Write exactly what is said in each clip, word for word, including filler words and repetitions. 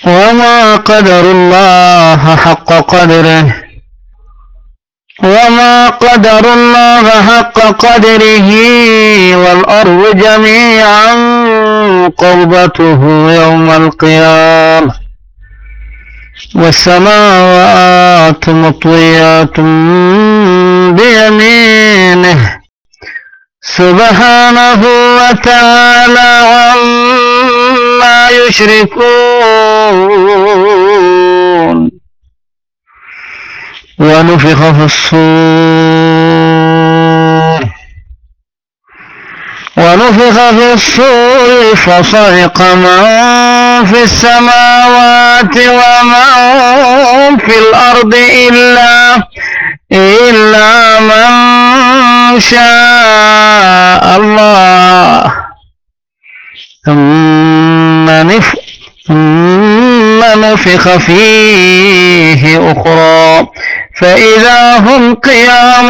وما قدر الله حق قدره وما قدر الله حق قدره والأرض جميعا قبضته يوم القيامة والسماوات مطويات بيمينه سبحانه وتعالى عما يشركون. ونفخ في الصور ونفخ في الصور فصعق من في السماوات ومن في الأرض إلا إلا من شاء الله ثم نفخ ثم نفخ فيه أخرى فإذا هم قيام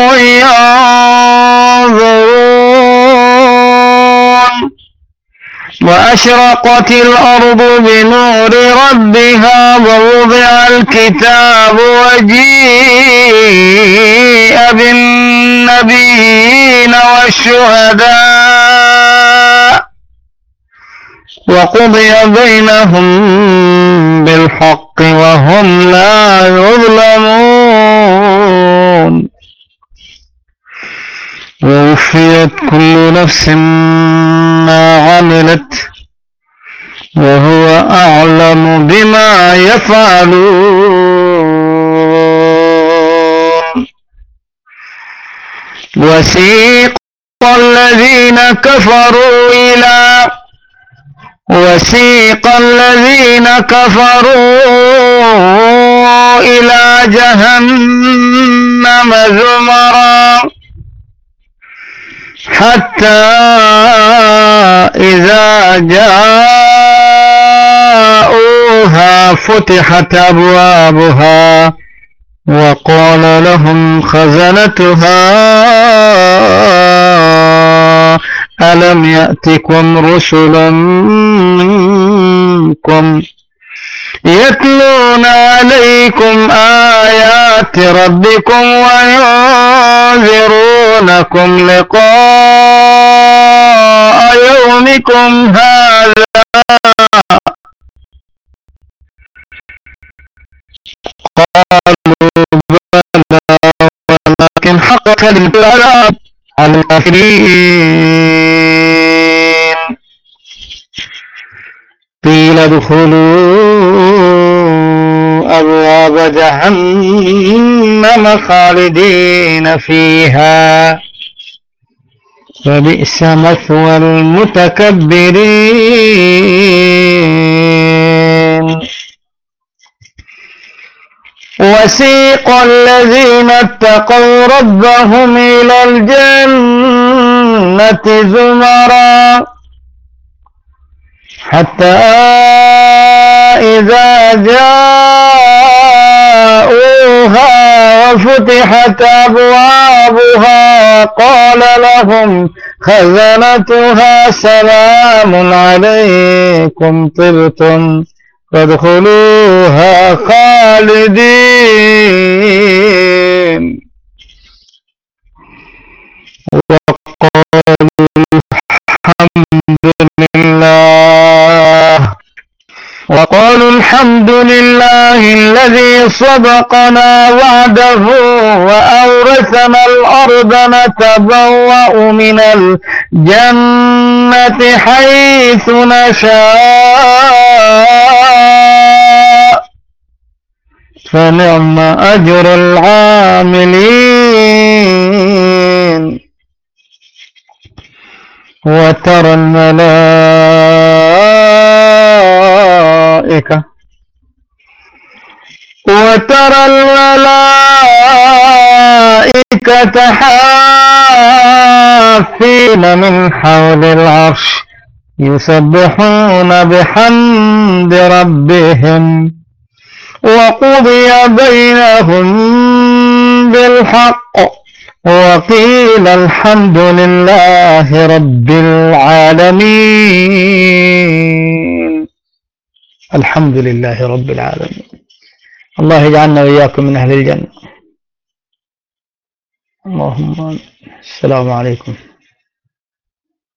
ينظرون. وأشرقت الأرض بنور ربها ووضع الكتاب وجيء بالنبيين والشهداء وقضي بينهم بالحق وهم لا يظلمون. ووفيت كل نفس ما عملت وهو أعلم بما يفعلون. وسيق الذين كفروا إلى وسيق الذين كفروا إلى جهنم زمرا حتى إذا جاءوها فتحت أبوابها وقال لهم خزنتها ألم يأتكم رسل منكم يتلون عليكم آيات ربكم وينذرونكم لقاء يومكم هذا قالوا بلى ولكن حقت العذاب على الكافرين. قيل ادخلوا أبواب جهنم خالدين فيها فبئس مثوى المتكبرين. وسيق الذين اتقوا ربهم إلى الجنة زمرا حتى إذا جاءوها وفتحت أبوابها قال لهم خزنتها سلام عليكم طبتم فادخلوها خالدين. وقالوا الحمد لله وقالوا الحمد لله الذي صدقنا وعده وأورثنا الأرض نتبوأ من الجنة حيث نشاء فنعم أجر العاملين. وترى الملائكة وترى الملائكة حافين من حول العرش يسبحون بحمد ربهم وقضي بينهم بالحق وقيل الحمد لله رب العالمين. الحمد لله رب العالمين. الله يجعلنا وإياكم من أهل الجنة. اللهم آمين. السلام عليكم.